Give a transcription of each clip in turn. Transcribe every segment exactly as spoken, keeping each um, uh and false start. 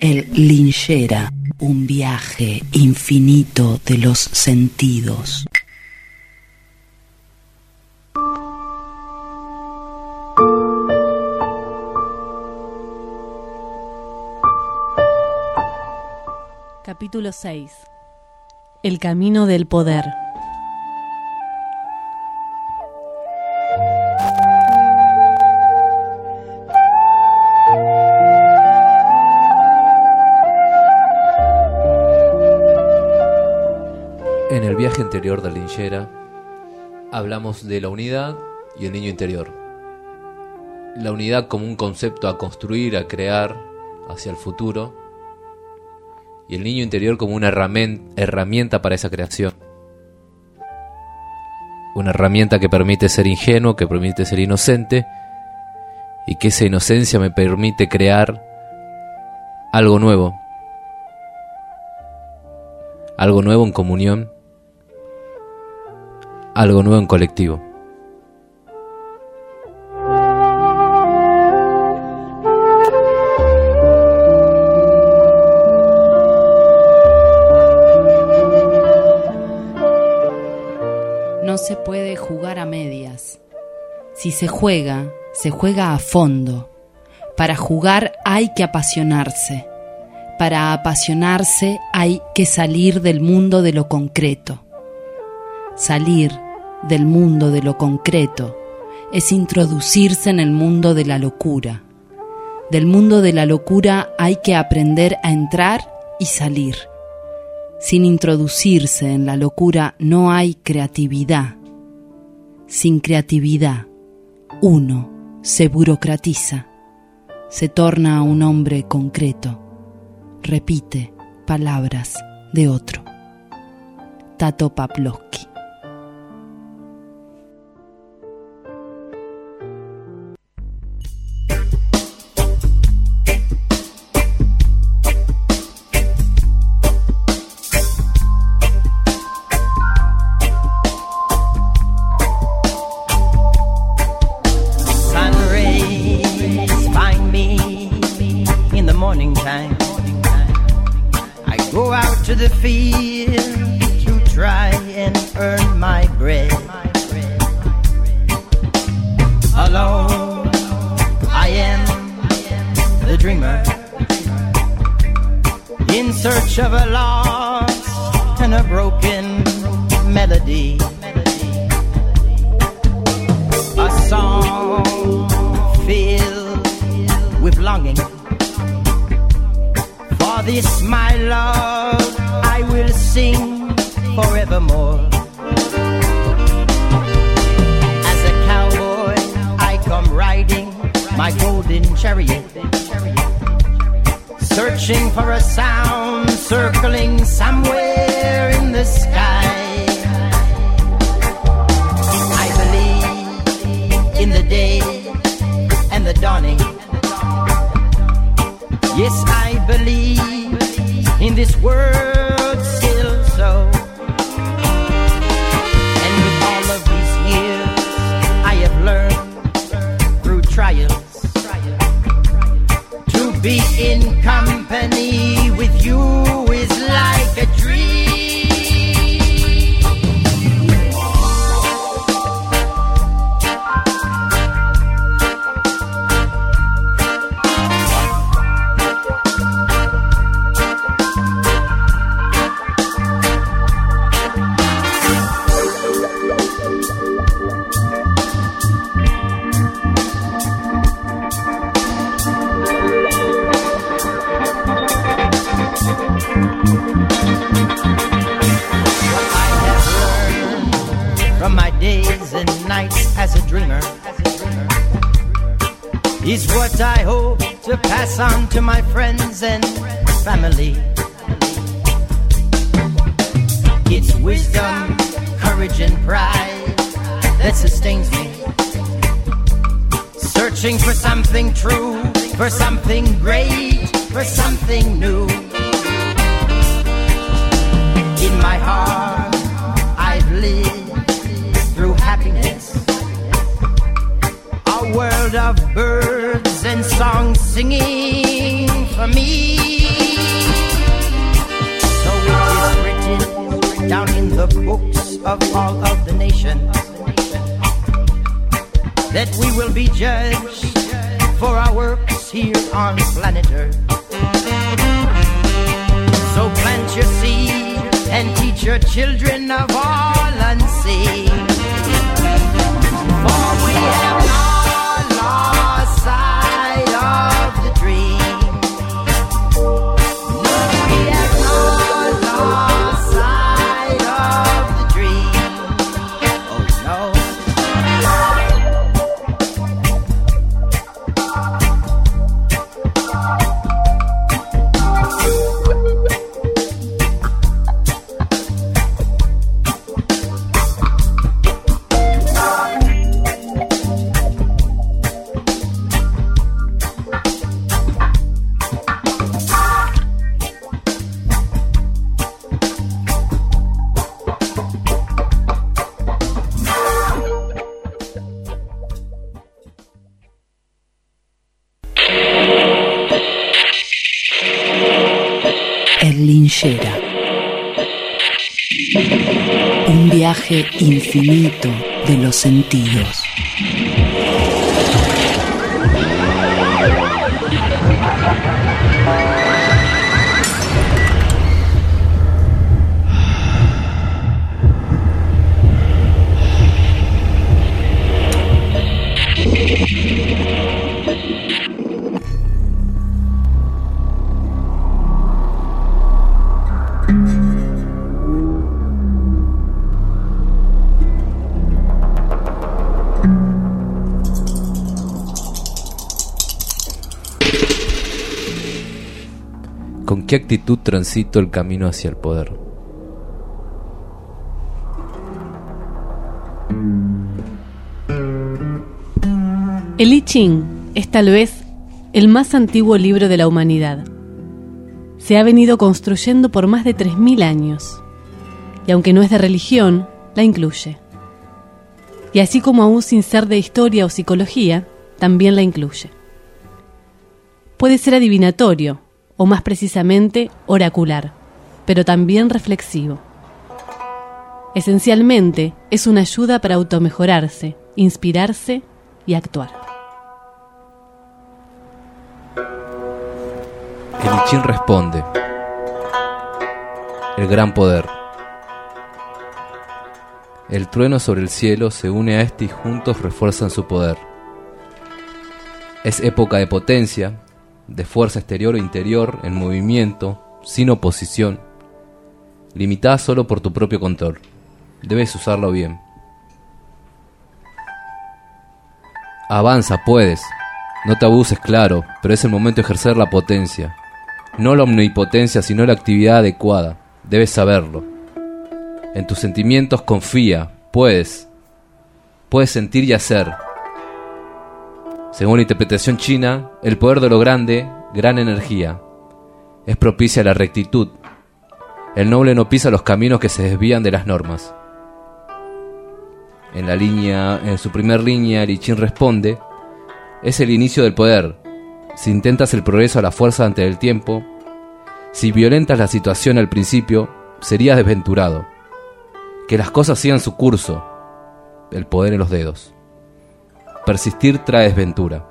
El Linchera, un viaje infinito de los sentidos. Capítulo seis. El camino del poder. En el viaje anterior del Linchera hablamos de la unidad y el niño interior. La unidad como un concepto a construir, a crear hacia el futuro, y el niño interior como una herramienta para esa creación. Una herramienta que permite ser ingenuo, que permite ser inocente, y que esa inocencia me permite crear algo nuevo. Algo nuevo en comunión, algo nuevo en colectivo. No se puede jugar a medias. Si se juega, se juega a fondo. Para jugar hay que apasionarse. Para apasionarse hay que salir del mundo de lo concreto. Salir del mundo de lo concreto es introducirse en el mundo de la locura. Del mundo de la locura hay que aprender a entrar y salir. Sin introducirse en la locura no hay creatividad. Sin creatividad, uno se burocratiza, se torna un hombre concreto, repite palabras de otro. Tato Pavlovsky. Is what I hope to pass on to my friends and family. It's wisdom, courage and pride that sustains me. Searching for something true, for something great, for something new. In my heart I've lived through happiness, a world of birds and songs singing for me. the books of all of the nations, that we will be judged for our works here on planet Earth. So plant your seed and teach your children of all unseen, for we have not lost sight of the dream. No, we have not lost sight of the dream. Oh no. El Linchera. Un viaje infinito de los sentidos. ¿Con qué actitud transito el camino hacia el poder? El I Ching es tal vez el más antiguo libro de la humanidad. Se ha venido construyendo por más de tres mil años, y aunque no es de religión, la incluye. Y así como aún sin ser de historia o psicología, también la incluye. Puede ser adivinatorio, o más precisamente oracular, pero también reflexivo. Esencialmente es una ayuda para automejorarse, inspirarse y actuar. El I Ching responde: el gran poder. El trueno sobre el cielo se une a este y juntos refuerzan su poder. Es época de potencia, de fuerza exterior o interior en movimiento, sin oposición, limitada solo por tu propio control. Debes usarlo bien. Avanza, puedes. No te abuses, claro, pero es el momento de ejercer la potencia. No la omnipotencia, sino la actividad adecuada. Debes saberlo. En tus sentimientos confía, puedes. Puedes sentir y hacer. Según la interpretación china, el poder de lo grande, gran energía, es propicia a la rectitud. El noble no pisa los caminos que se desvían de las normas. En la línea, en su primer línea, el I Ching responde: es el inicio del poder. Si intentas el progreso a la fuerza ante el tiempo, si violentas la situación al principio, serías desventurado. Que las cosas sigan su curso. El poder en los dedos. Persistir trae desventura.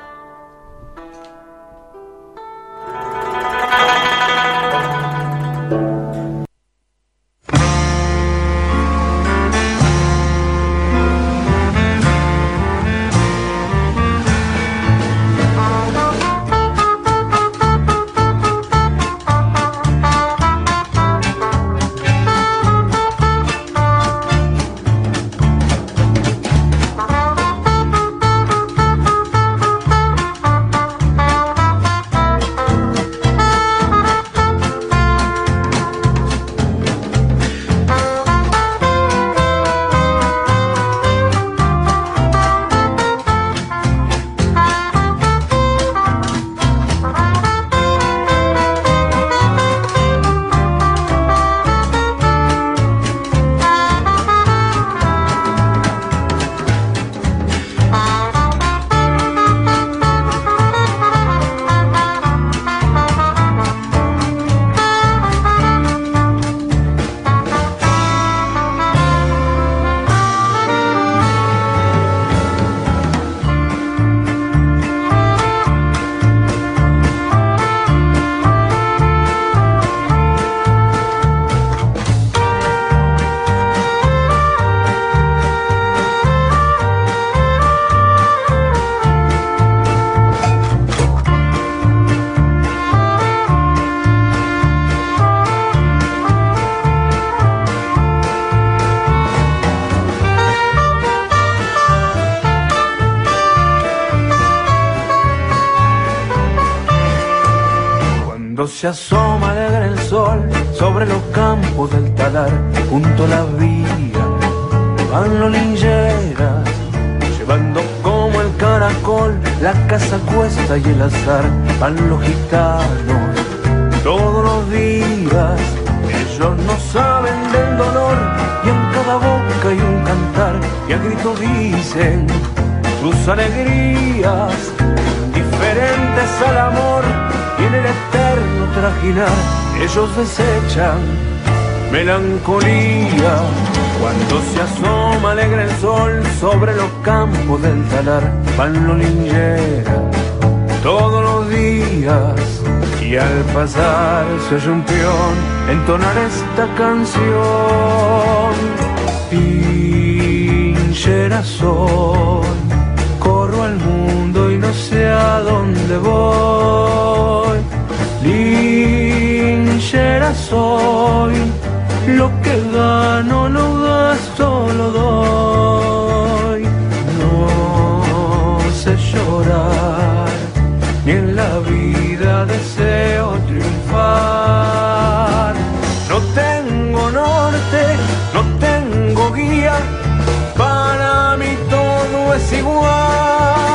Cuando se asoma alegre el sol sobre los campos del talar, junto a la vía van los lincheras, llevando como el caracol la casa cuesta y el azar. Van los gitanos todos los días, ellos no saben del dolor, y en cada boca hay un cantar, y a grito dicen sus alegrías, diferentes al amor, y en el eterno trajinar ellos desechan melancolía. Cuando se asoma alegre el sol sobre los campos del talar, van los lincheras todos los días, y al pasar se oye un peón entonar esta canción. Linchera soy, corro al mundo y no sé a dónde voy. Linchera soy, lo que gano lo gasto, lo doy. No sé llorar, ni en la vida deseo triunfar. No tengo norte, no tengo guía, para mí todo es igual.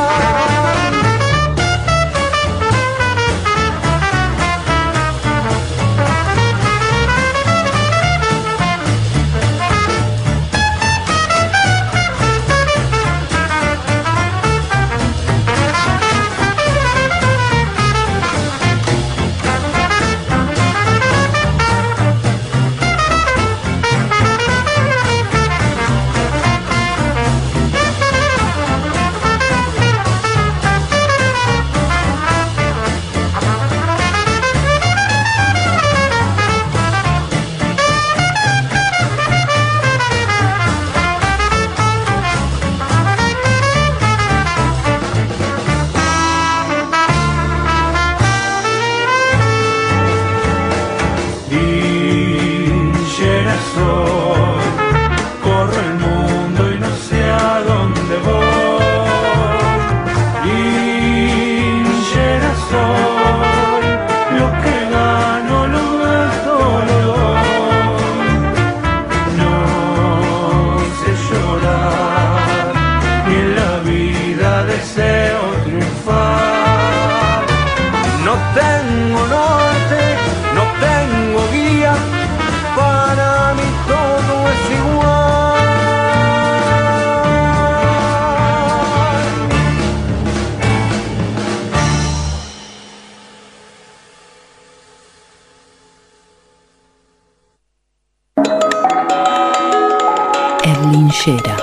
Linchera,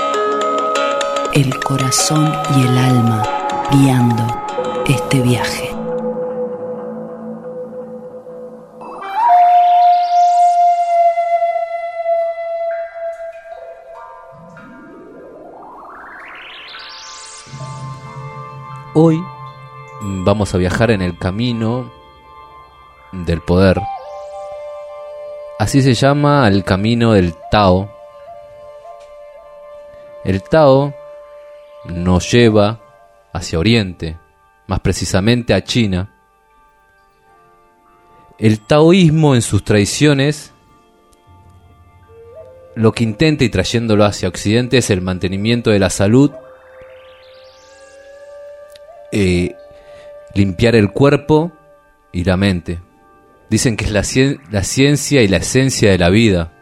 el corazón y el alma guiando este viaje. Hoy vamos a viajar en el camino del poder. Así se llama el camino del Tao. El Tao nos lleva hacia Oriente, más precisamente a China. El taoísmo en sus tradiciones lo que intenta, y trayéndolo hacia Occidente, es el mantenimiento de la salud, eh, limpiar el cuerpo y la mente. Dicen que es la, cien- la ciencia y la esencia de la vida.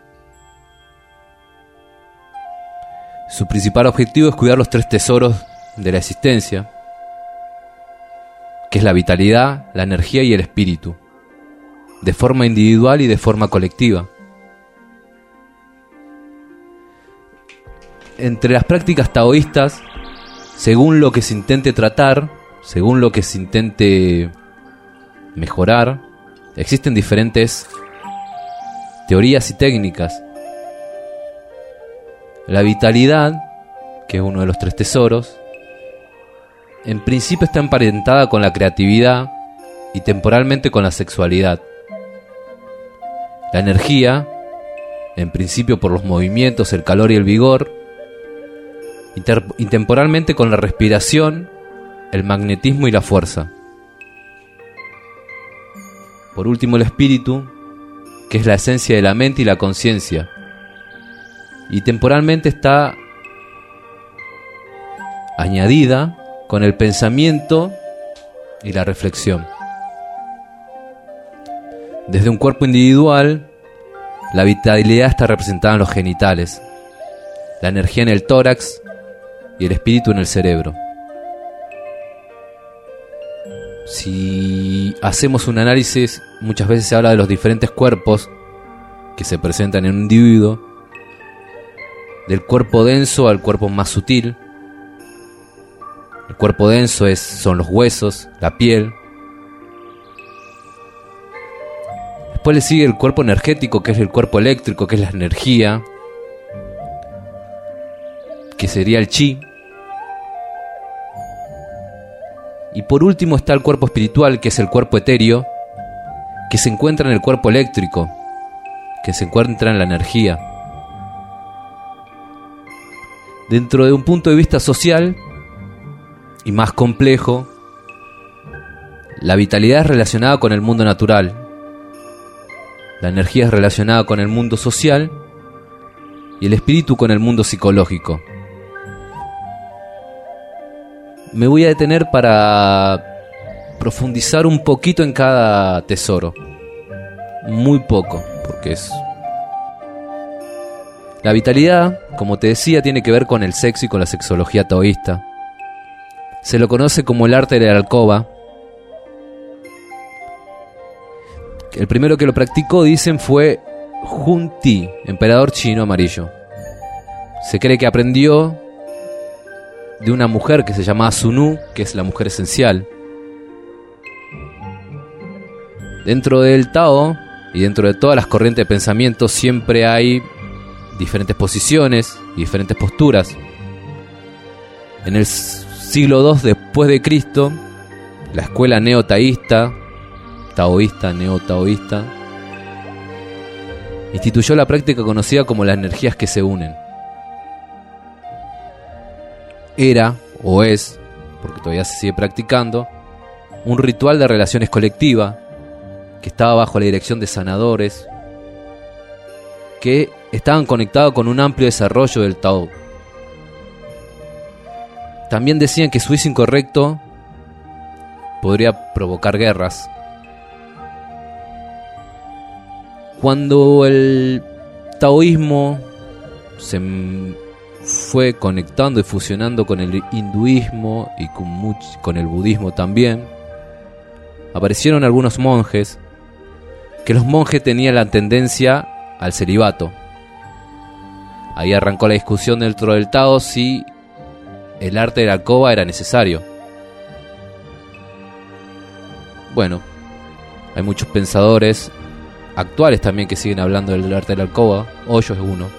Su principal objetivo es cuidar los tres tesoros de la existencia, que es la vitalidad, la energía y el espíritu, de forma individual y de forma colectiva. Entre las prácticas taoístas, según lo que se intente tratar, según lo que se intente mejorar, existen diferentes teorías y técnicas. La vitalidad, que es uno de los tres tesoros, en principio está emparentada con la creatividad y temporalmente con la sexualidad. La energía, en principio por los movimientos, el calor y el vigor, inter- y temporalmente con la respiración, el magnetismo y la fuerza. Por último, el espíritu, que es la esencia de la mente y la conciencia. Y temporalmente está añadida con el pensamiento y la reflexión. Desde un cuerpo individual, la vitalidad está representada en los genitales, la energía en el tórax y el espíritu en el cerebro. Si hacemos un análisis, muchas veces se habla de los diferentes cuerpos que se presentan en un individuo, del cuerpo denso al cuerpo más sutil. El cuerpo denso es, son los huesos, la piel. Después le sigue el cuerpo energético, que es el cuerpo eléctrico, que es la energía, que sería el chi. Y por último está el cuerpo espiritual, que es el cuerpo etéreo, que se encuentra en el cuerpo eléctrico, que se encuentra en la energía. Dentro de un punto de vista social y más complejo, la vitalidad es relacionada con el mundo natural, la energía es relacionada con el mundo social y el espíritu con el mundo psicológico. Me voy a detener para profundizar un poquito en cada tesoro. Muy poco, porque es... La vitalidad, como te decía, tiene que ver con el sexo y con la sexología taoísta. Se lo conoce como el arte de la alcoba. El primero que lo practicó, dicen, fue Hun Ti, emperador chino amarillo. Se cree que aprendió de una mujer que se llamaba Sunu, que es la mujer esencial. Dentro del Tao y dentro de todas las corrientes de pensamiento siempre hay diferentes posiciones y diferentes posturas. En el siglo segundo después de Cristo, la escuela neotaísta, taoísta, neotaoísta, instituyó la práctica conocida como las energías que se unen. Era, o es, porque todavía se sigue practicando, un ritual de relaciones colectiva que estaba bajo la dirección de sanadores que estaban conectados con un amplio desarrollo del Tao. También decían que su uso incorrecto podría provocar guerras. Cuando el taoísmo se fue conectando y fusionando con el hinduismo y con, much- con el budismo también, aparecieron algunos monjes, que los monjes tenían la tendencia al celibato. Ahí arrancó la discusión dentro del Tao si el arte de la alcoba era necesario. Bueno, hay muchos pensadores actuales también que siguen hablando del arte de la alcoba. Hoyo es uno.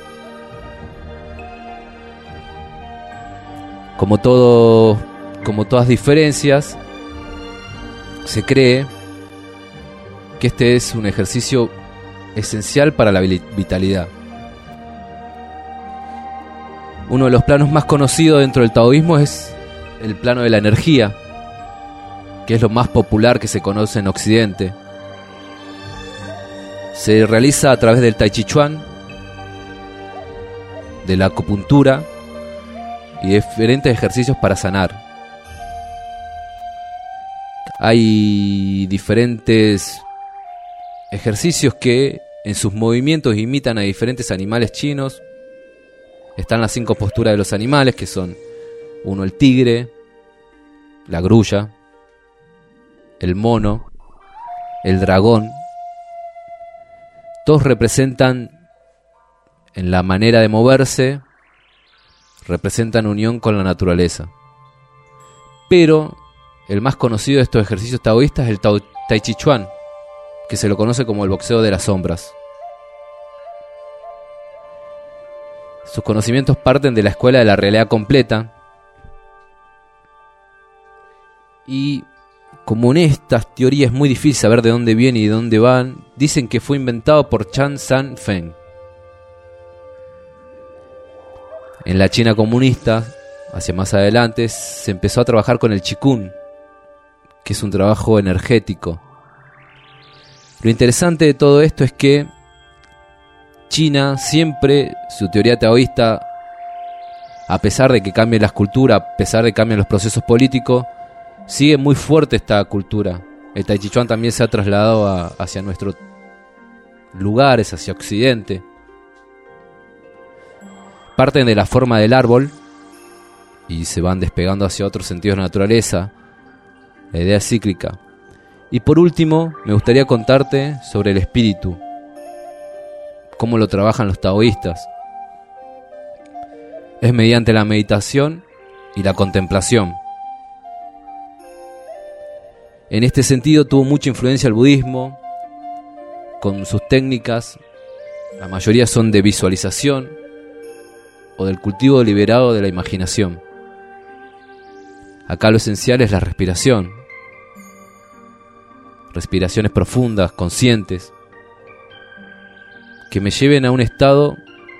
Como todo, como todas diferencias, se cree que este es un ejercicio esencial para la vitalidad. Uno de los planos más conocidos dentro del taoísmo es el plano de la energía, que es lo más popular que se conoce en Occidente. Se realiza a través del Tai Chi Chuan, de la acupuntura y diferentes ejercicios para sanar. Hay diferentes ejercicios que en sus movimientos imitan a diferentes animales chinos. Están las cinco posturas de los animales, que son uno el tigre, la grulla, el mono, el dragón. Todos representan, en la manera de moverse, representan unión con la naturaleza. Pero el más conocido de estos ejercicios taoístas es el tao, Tai Chi Chuan, que se lo conoce como el boxeo de las sombras. Sus conocimientos parten de la escuela de la realidad completa. Y como en estas teorías es muy difícil saber de dónde viene y de dónde van, dicen que fue inventado por Chan San Feng. En la China comunista, hacia más adelante, se empezó a trabajar con el Qigong, que es un trabajo energético. Lo interesante de todo esto es que China siempre, su teoría taoísta, a pesar de que cambien las culturas, a pesar de que cambien los procesos políticos, sigue muy fuerte esta cultura. El Tai Chi Chuan también se ha trasladado a, hacia nuestros lugares, hacia Occidente. Parten de la forma del árbol y se van despegando hacia otros sentidos de la naturaleza. La idea es cíclica. Y por último, me gustaría contarte sobre el espíritu, cómo lo trabajan los taoístas. Es mediante la meditación y la contemplación. En este sentido tuvo mucha influencia el budismo, con sus técnicas, la mayoría son de visualización o del cultivo deliberado de la imaginación. Acá lo esencial es la respiración. Respiraciones profundas, conscientes, que me lleven a un estado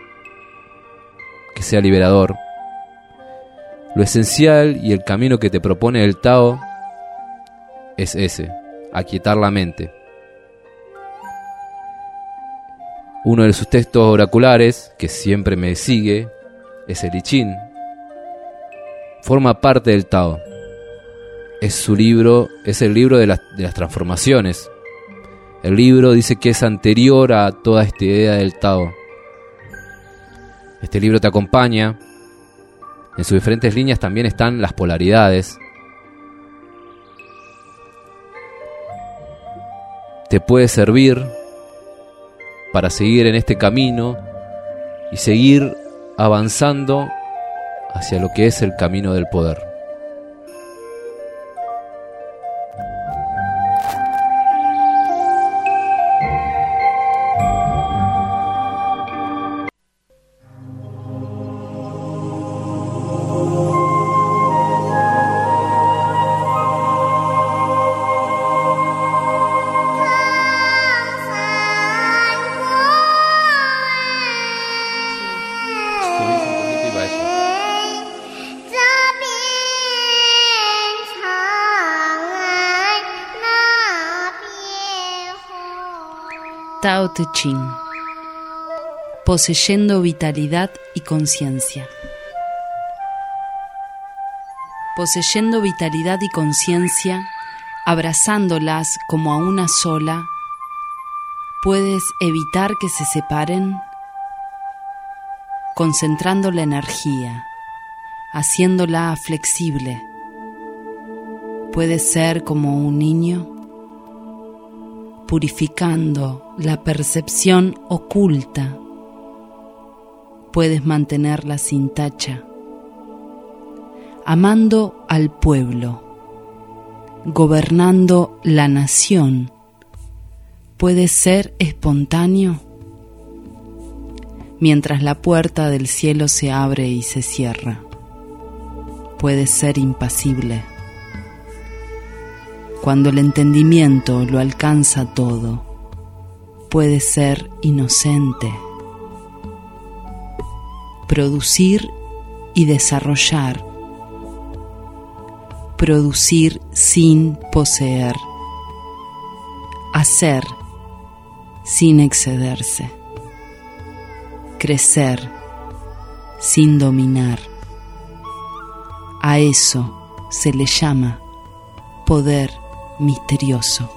que sea liberador. Lo esencial y el camino que te propone el Tao es ese, aquietar la mente. Uno de sus textos oraculares, que siempre me sigue, es el I Ching. Forma parte del Tao. Es su libro, es el libro de las, de las transformaciones. El libro dice que es anterior a toda esta idea del Tao. Este libro te acompaña. En sus diferentes líneas también están las polaridades. Te puede servir para seguir en este camino y seguir avanzando hacia lo que es el camino del poder. Tao Te Ching. Poseyendo vitalidad y conciencia. Poseyendo vitalidad y conciencia, abrazándolas como a una sola, puedes evitar que se separen, concentrando la energía, haciéndola flexible. Puedes ser como un niño, purificando la percepción oculta. Puedes mantenerla sin tacha, amando al pueblo, gobernando la nación. Puedes ser espontáneo mientras la puerta del cielo se abre y se cierra. Puedes ser impasible cuando el entendimiento lo alcanza todo. Puede ser inocente, producir y desarrollar, producir sin poseer, hacer sin excederse, crecer sin dominar. A eso se le llama poder misterioso.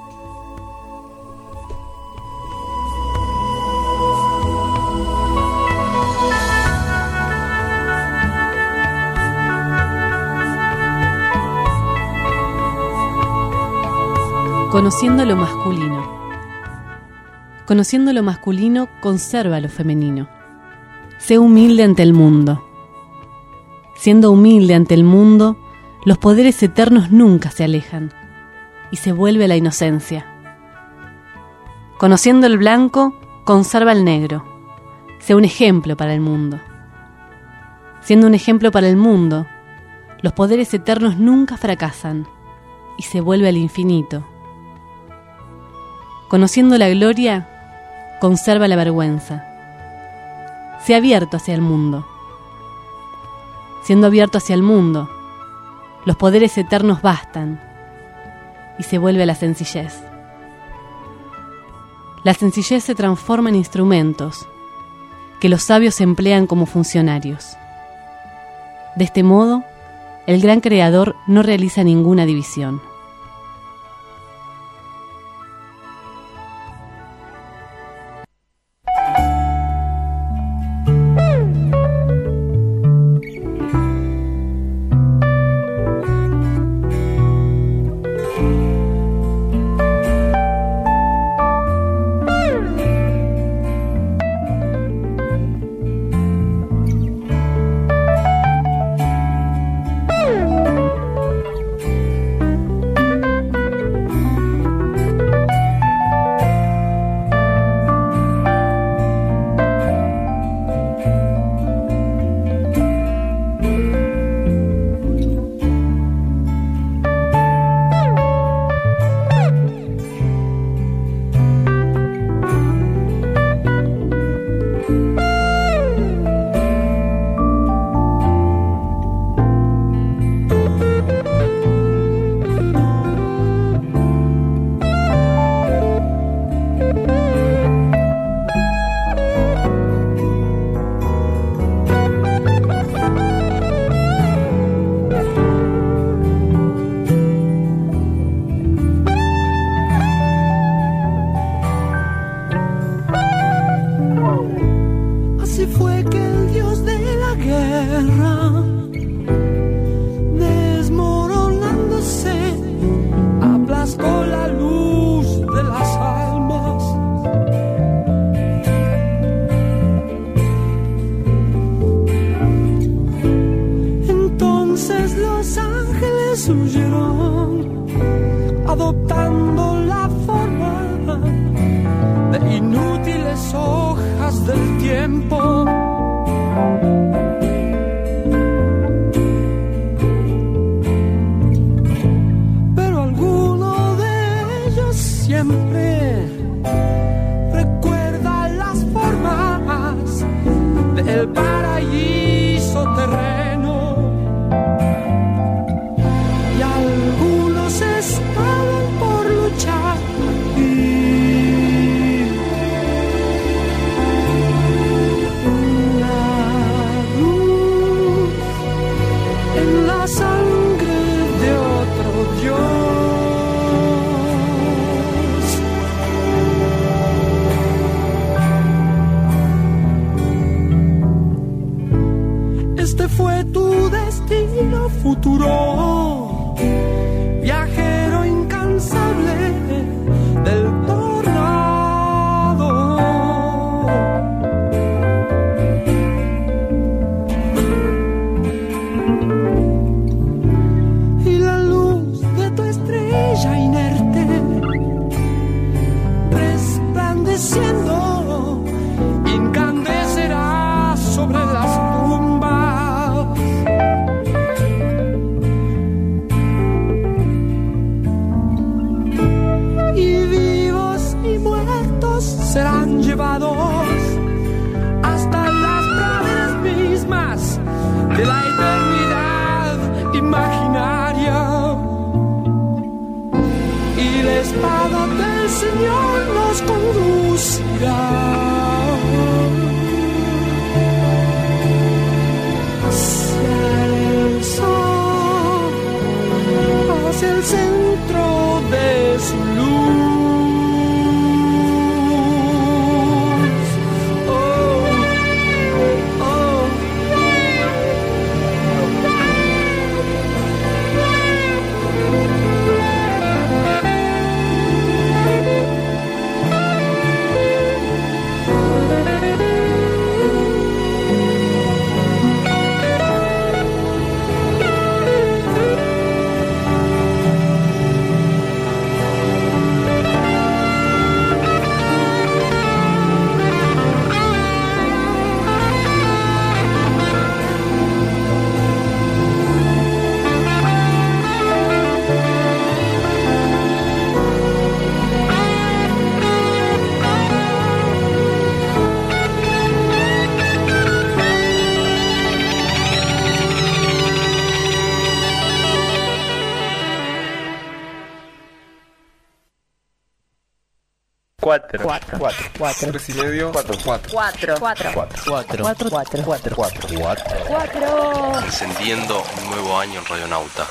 Conociendo lo masculino. Conociendo lo masculino, conserva lo femenino. Sé humilde ante el mundo. Siendo humilde ante el mundo, los poderes eternos nunca se alejan y se vuelve la inocencia. Conociendo el blanco, conserva el negro. Sé un ejemplo para el mundo. Siendo un ejemplo para el mundo, los poderes eternos nunca fracasan y se vuelve al infinito. Conociendo la gloria, conserva la vergüenza. Sé abierto hacia el mundo. Siendo abierto hacia el mundo, los poderes eternos bastan y se vuelve a la sencillez. La sencillez se transforma en instrumentos que los sabios emplean como funcionarios. De este modo, el gran creador no realiza ninguna división. Adoptando la forma de inútiles hojas del tiempo. Pero alguno de ellos siempre recuerda las formas del paraíso terreno. Y algunos estaban por luchar y en la luz, en la sangre de otro Dios. Este fue tu destino futuro, viajero incansable del tornado. Y la luz de tu estrella inerte, resplandeciendo, incandecerá sobre las tumbas. Y vivos y muertos serán llevados hasta las praderas mismas de la eternidad imaginaria. Y la espada del Señor nos conducirá hacia el sol, hacia el centro de su luz. Oh, oh. Cuatro. Cuatro. Cuatro. Cuatro. Tres y medio. Cuatro. Cuatro. Cuatro. Cuatro. Cuatro. Cuatro. Cuatro. Cuatro. Cuatro. Cuatro. Cuatro. Encendiendo un nuevo año en Radionauta.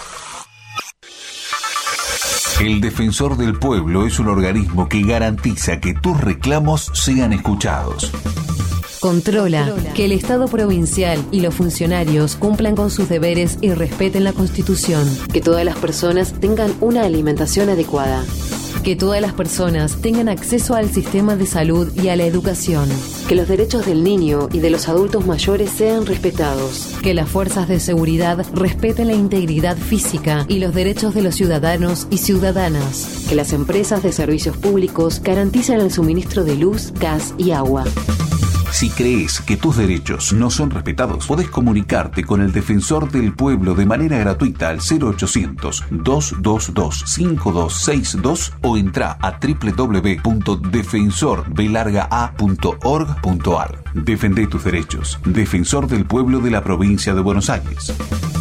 El Defensor del Pueblo es un organismo que garantiza que tus reclamos sean escuchados. Controla que el Estado provincial y los funcionarios cumplan con sus deberes y respeten la Constitución. Que todas las personas tengan una alimentación adecuada. Que todas las personas tengan acceso al sistema de salud y a la educación. Que los derechos del niño y de los adultos mayores sean respetados. Que las fuerzas de seguridad respeten la integridad física y los derechos de los ciudadanos y ciudadanas. Que las empresas de servicios públicos garanticen el suministro de luz, gas y agua. Si crees que tus derechos no son respetados, podés comunicarte con el Defensor del Pueblo de manera gratuita al cero ochocientos, dos dos dos, cinco dos seis dos o entra a doble u doble u doble u punto defensor b larga a punto org punto a r. Defende tus derechos. Defensor del Pueblo de la Provincia de Buenos Aires.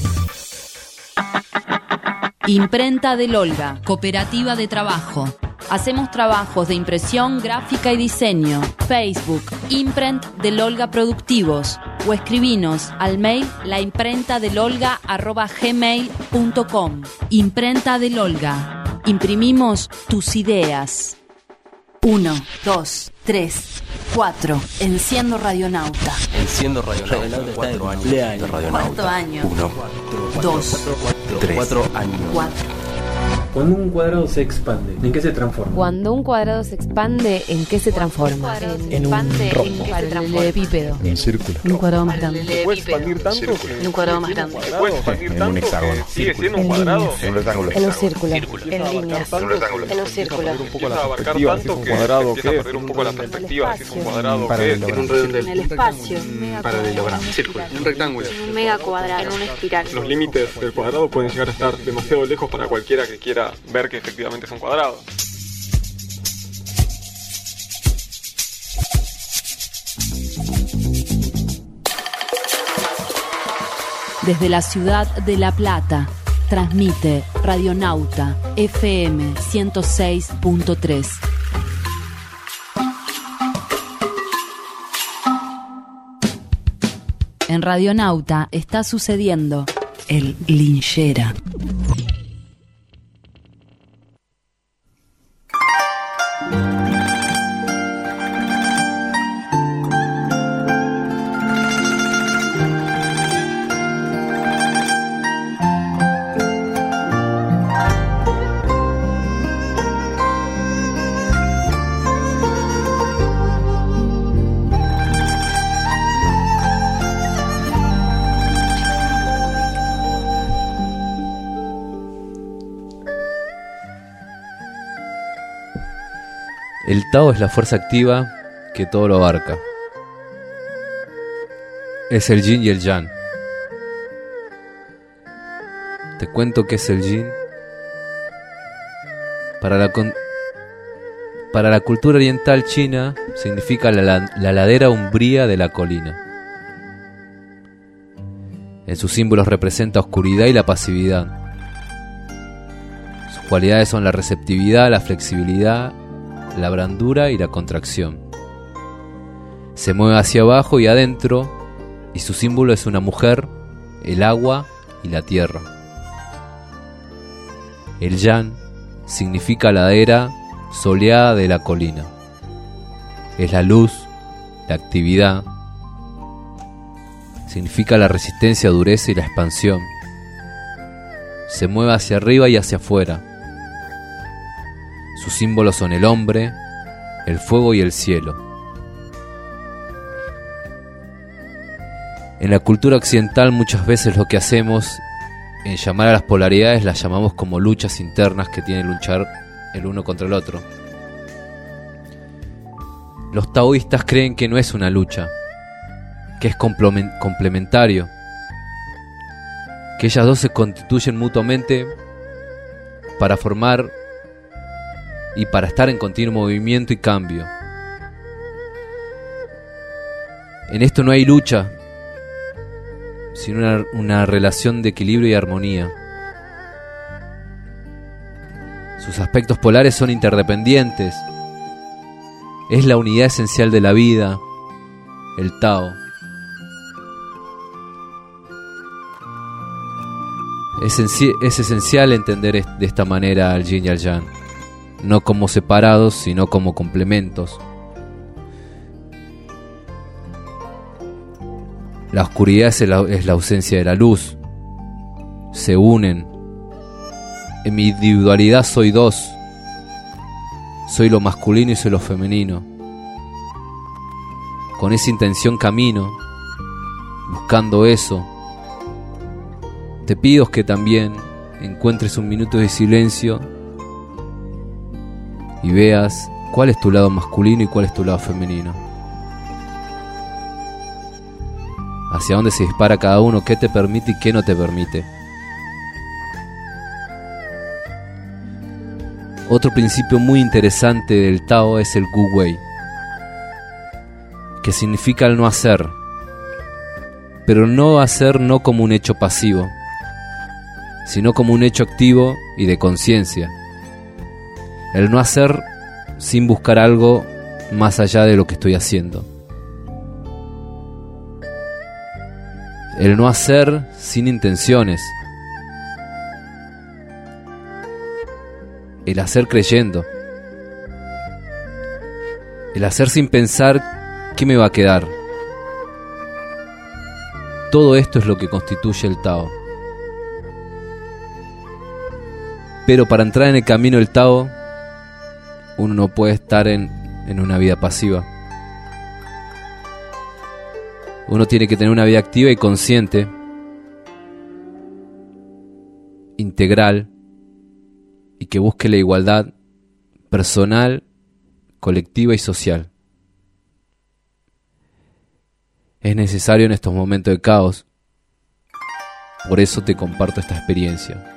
Imprenta del Olga, cooperativa de trabajo. Hacemos trabajos de impresión, gráfica y diseño. Facebook, Imprent del Olga Productivos. O escribinos al mail laimprentadelolga arroba gmail punto com. Imprenta del Olga. Imprimimos tus ideas. Uno, dos, tres, cuatro. Enciendo Radionauta. Enciendo Radionauta. Cuatro años de Radionauta. Cuarto año. Uno, Dos, tres, cuatro años. cuatro. Cuando un cuadrado se expande, ¿en qué se transforma? Cuando un cuadrado se expande, ¿en qué se transforma? En un rombo. Paralelepípedo. En un círculo. En un cuadrado más grande. ¿Se puede expandir tanto? En un cuadrado más grande. ¿Se puede expandir En tanto? un hexágono. que ¿Sigue siendo un cuadrado? En un rectángulo. En un círculo. Círculo. En línea. En un rectángulo. En un círculo. Un poco la perspectiva, si es un cuadrado, ¿qué? Empieza a perder un poco la perspectiva, si es un cuadrado, ¿qué? En un En el espacio. paralelogramo. Círculo. Un rectángulo. Un mega cuadrado. En una espiral. Los límites del cuadrado pueden llegar a estar demasiado lejos para cualquiera que quiera ver que efectivamente es un cuadrado. Desde la ciudad de La Plata, transmite Radionauta F M ciento seis punto tres. En Radionauta está sucediendo el Linchera. El Tao es la fuerza activa que todo lo abarca. Es el yin y el yang. Te cuento qué es el yin. Para la, con... Para la cultura oriental china significa la, la, la ladera umbría de la colina. En sus símbolos representa oscuridad y la pasividad. Sus cualidades son la receptividad, la flexibilidad, la brandura y la contracción. Se mueve hacia abajo y adentro, y su símbolo es una mujer, el agua y la tierra. El yang significa ladera soleada de la colina. Es la luz, la actividad. Significa la resistencia, dureza y la expansión. Se mueve hacia arriba y hacia afuera. Sus símbolos son el hombre, el fuego y el cielo. En la cultura occidental muchas veces lo que hacemos en llamar a las polaridades las llamamos como luchas internas que tienen que luchar el uno contra el otro. Los taoístas creen que no es una lucha, que es complementario, que ellas dos se constituyen mutuamente para formar y para estar en continuo movimiento y cambio. En esto no hay lucha, sino una, una relación de equilibrio y armonía. Sus aspectos polares son interdependientes, Es la unidad esencial de la vida, el Tao. Es, es esencial entender de esta manera al Yin y al Yang, no como separados, sino como complementos. La oscuridad es la, es la ausencia de la luz. Se unen. En mi individualidad soy dos. Soy lo masculino y soy lo femenino. Con esa intención camino, buscando eso. Te pido que también encuentres un minuto de silencio y veas cuál es tu lado masculino y cuál es tu lado femenino. Hacia dónde se dispara cada uno, qué te permite y qué no te permite. Otro principio muy interesante del Tao es el Wu Wei, que significa el no hacer, pero no hacer no como un hecho pasivo, sino como un hecho activo y de conciencia. El no hacer sin buscar algo más allá de lo que estoy haciendo. El no hacer sin intenciones. El hacer creyendo. El hacer sin pensar qué me va a quedar. Todo esto es lo que constituye el Tao. Pero para entrar en el camino del Tao, uno no puede estar en, en una vida pasiva. Uno tiene que tener una vida activa y consciente, integral, y que busque la igualdad personal, colectiva y social. Es necesario en estos momentos de caos, por eso te comparto esta experiencia.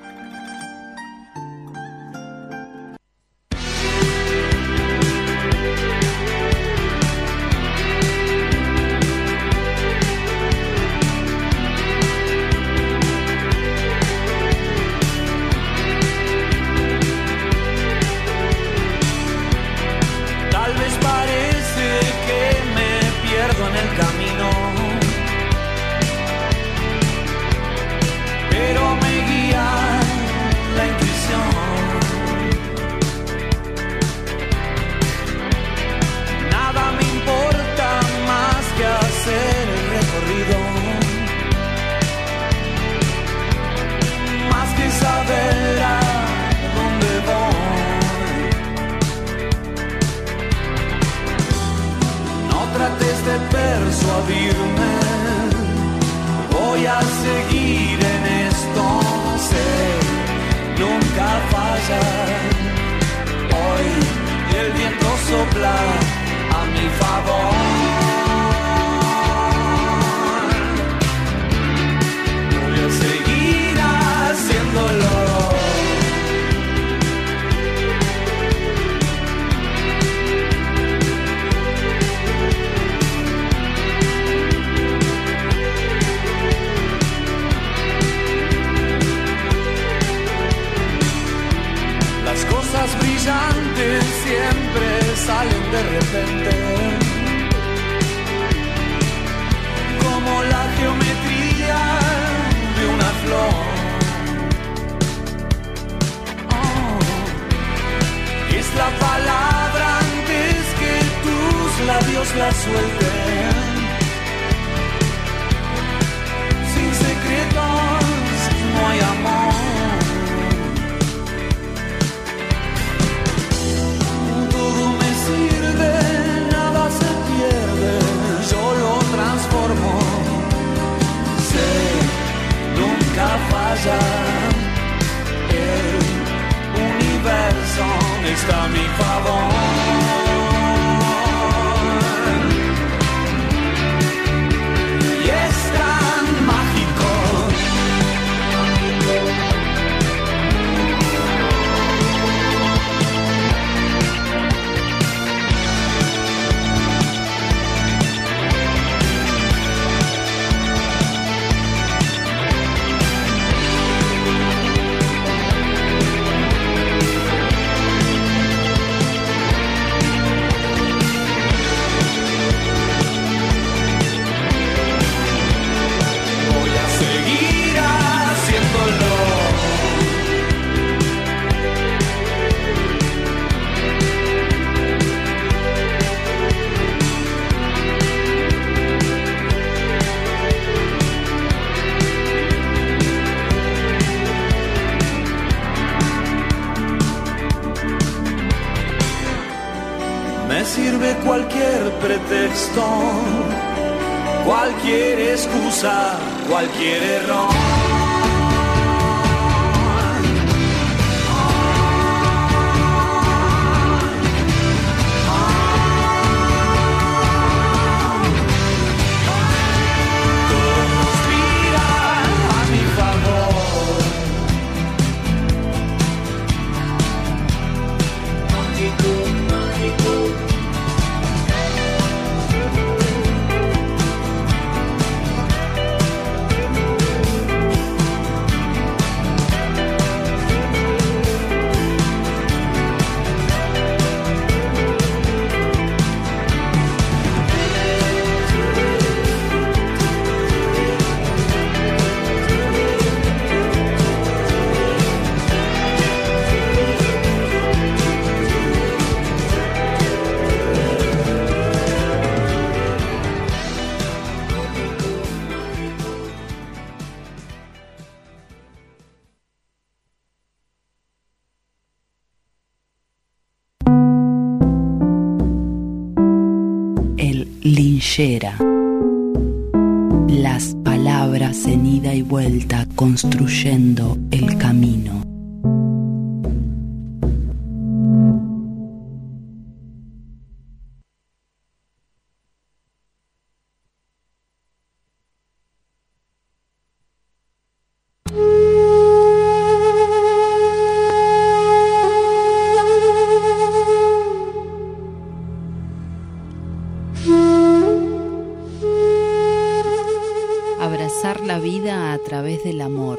Voy a seguir en esto, sé, nunca fallar. Hoy el viento sopla a mi favor. Voy a seguir haciéndolo. Cosas brillantes siempre salen de repente, como la geometría de una flor. Oh, es la palabra antes que tus labios la suelten. Sin secretos no hay amor. Falla, el universo está a mi favor. me sirve cualquier pretexto, cualquier excusa, cualquier error. Linchera. Las palabras en ida y vuelta construyendo el camino. Abrazar la vida a través del amor.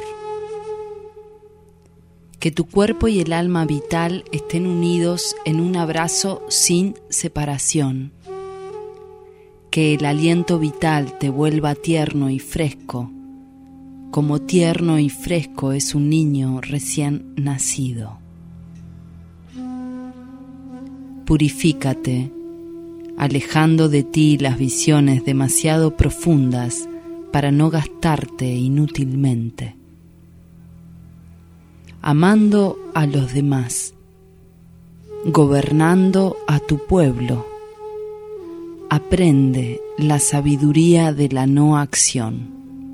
Que tu cuerpo y el alma vital estén unidos en un abrazo sin separación. Que el aliento vital te vuelva tierno y fresco, como tierno y fresco es un niño recién nacido. Purifícate, alejando de ti las visiones demasiado profundas para no gastarte inútilmente. Amando a los demás, gobernando a tu pueblo, aprende la sabiduría de la no acción.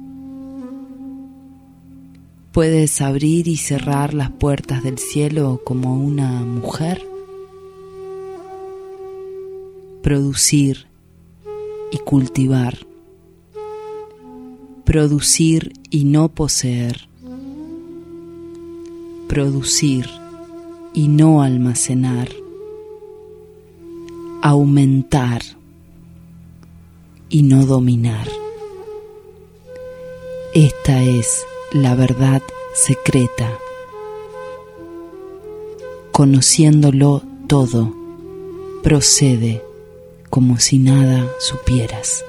¿Puedes abrir y cerrar las puertas del cielo como una mujer? Producir y cultivar. Producir y no poseer. Producir y no almacenar. Aumentar y no dominar. Esta es la verdad secreta. Conociéndolo todo, procede como si nada supieras.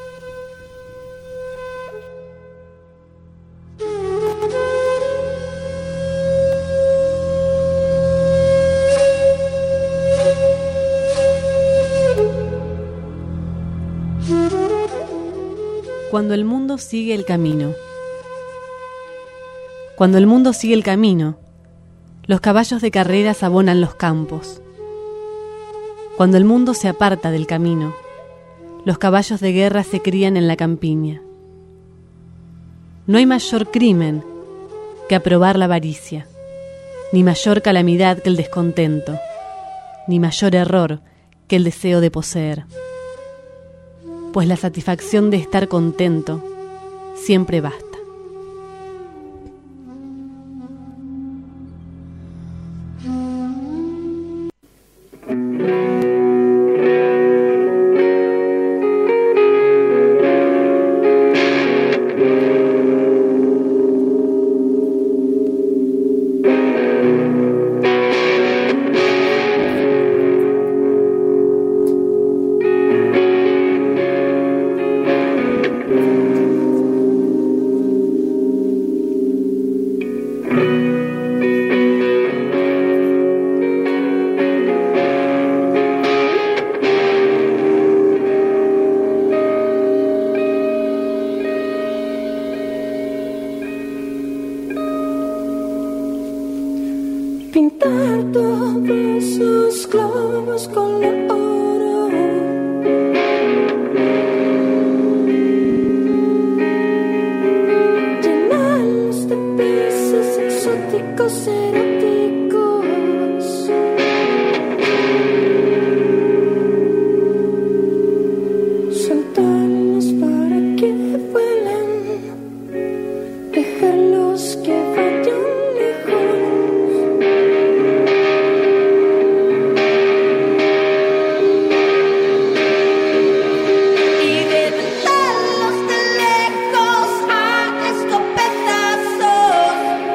Cuando el mundo sigue el camino. Cuando el mundo sigue el camino, los caballos de carreras abonan los campos. Cuando el mundo se aparta del camino, los caballos de guerra se crían en la campiña. No hay mayor crimen que aprobar la avaricia, ni mayor calamidad que el descontento, ni mayor error que el deseo de poseer. Pues la satisfacción de estar contento siempre basta. animalecos eróticos. Soltarlos para que vuelen, dejarlos que vayan lejos. Y reventarlos de lejos a escopetazos.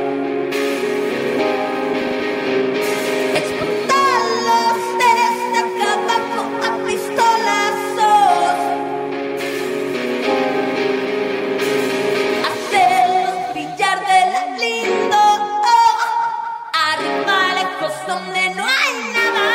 Explotarlos desde acá abajo a pistolazos. Hacerlos brillar de la lindo, arriba lejos donde no hay nada.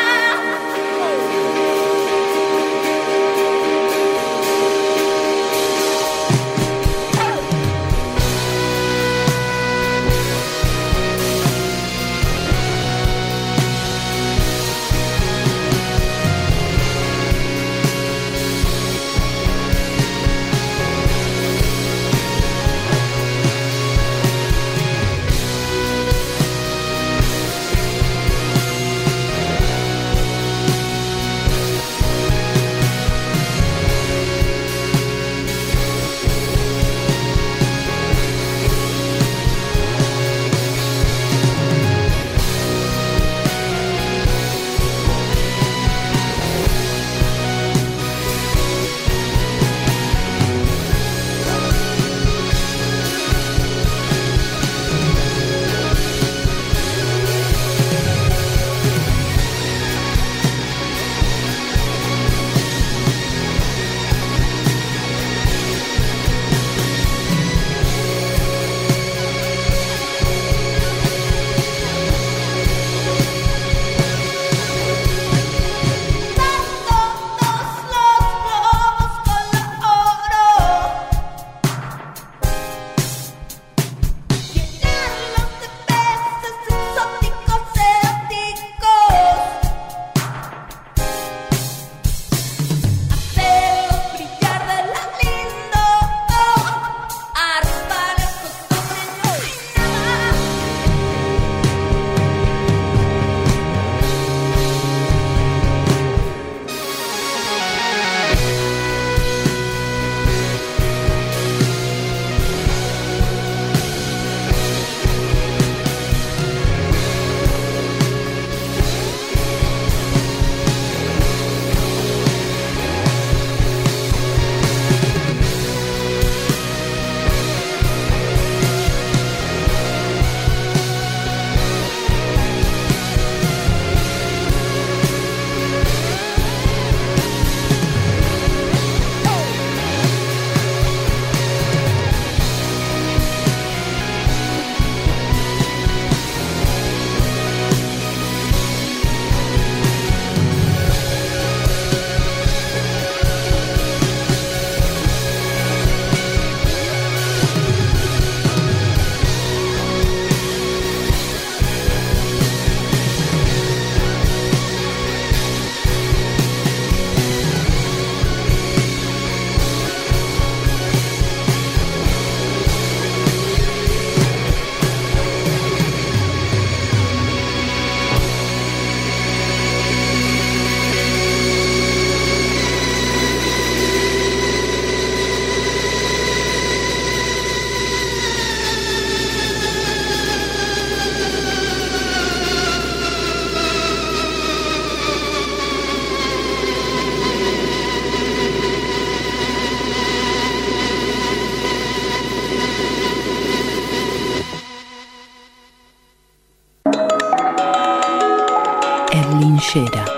Erlinchera,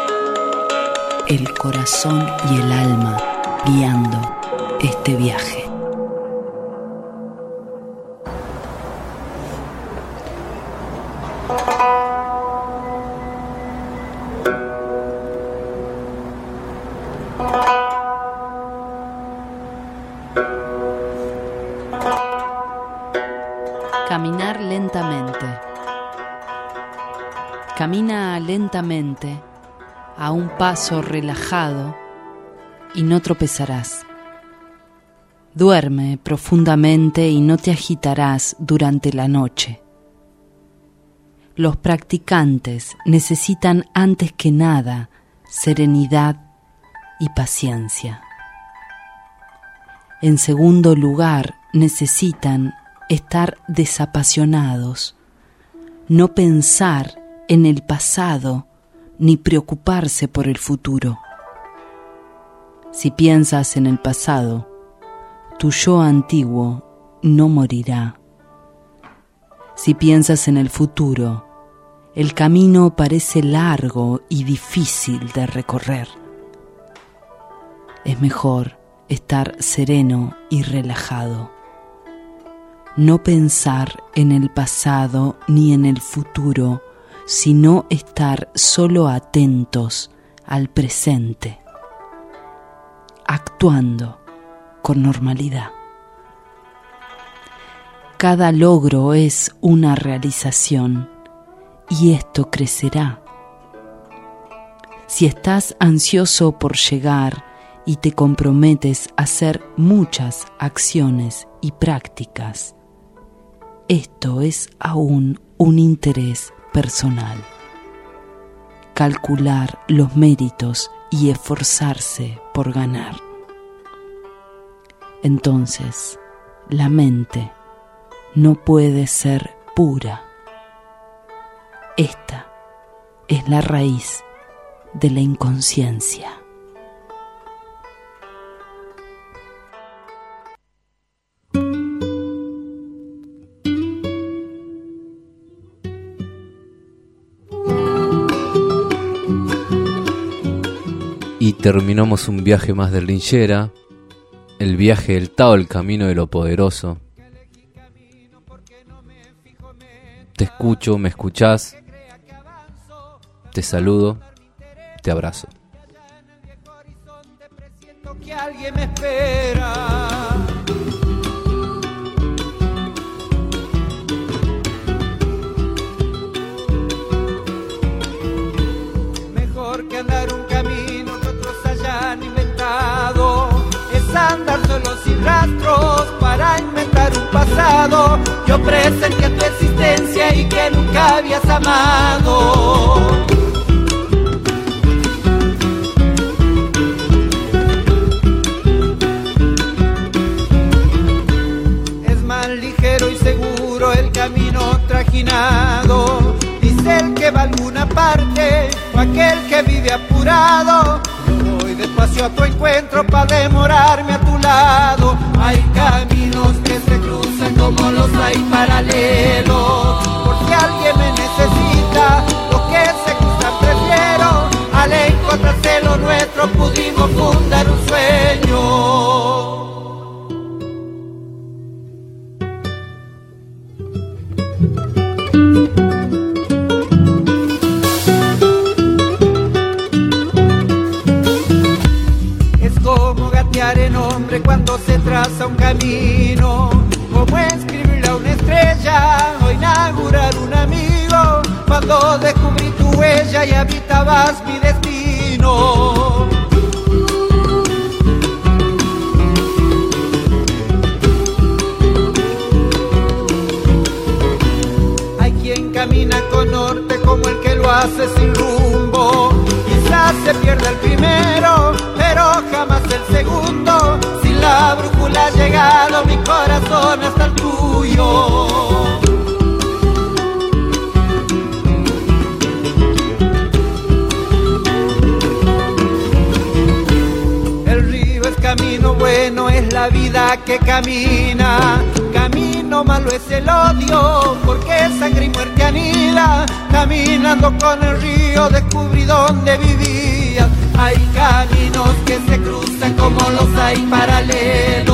el corazón y el alma guiando este viaje. Caminar lentamente. Camina lentamente, a un paso relajado, y no tropezarás. Duerme profundamente y no te agitarás durante la noche. Los practicantes necesitan antes que nada serenidad y paciencia. En segundo lugar, necesitan estar desapasionados, no pensar en el pasado ni preocuparse por el futuro. Si piensas en el pasado, tu yo antiguo no morirá. Si piensas en el futuro, el camino parece largo y difícil de recorrer. Es mejor estar sereno y relajado. No pensar en el pasado ni en el futuro, sino estar solo atentos al presente, actuando con normalidad. Cada logro es una realización y esto crecerá. Si estás ansioso por llegar y te comprometes a hacer muchas acciones y prácticas, esto es aún un interés personal. Calcular los méritos y esforzarse por ganar. Entonces, la mente no puede ser pura. Esta es la raíz de la inconsciencia. Y terminamos un viaje más de Linchera, el viaje del Tao, el camino de lo poderoso. Te escucho, me escuchás, te saludo, te abrazo. Que alguien me espera. Mejor que andar un camino que otros hayan inventado, es andar solo sin rastros para inventar un pasado. Yo presenté tu existencia y que nunca habías amado. Ligero y seguro el camino trajinado, dice el que va a alguna parte o aquel que vive apurado. Yo voy despacio a tu encuentro para demorarme a tu lado. Hay caminos que se cruzan como los hay paralelos. Por si alguien me necesita, los que se cruzan prefiero. Al encontrarse lo nuestro pudimos fundar un sueño. En hombre cuando se traza un camino, como escribirle a una estrella o inaugurar un amigo. Cuando descubrí tu huella y habitabas mi destino. Hay quien camina con norte como el que lo hace sin rumbo. Quizás se pierda el primero, pero jamás el segundo. Sin la brújula ha llegado mi corazón hasta el tuyo. El río es camino bueno, es la vida que camina. Camino malo es el odio, porque sangre y muerte anida. Caminando con el río descubrí dónde vivía. Hay caminos que se cruzan como los hay paralelos.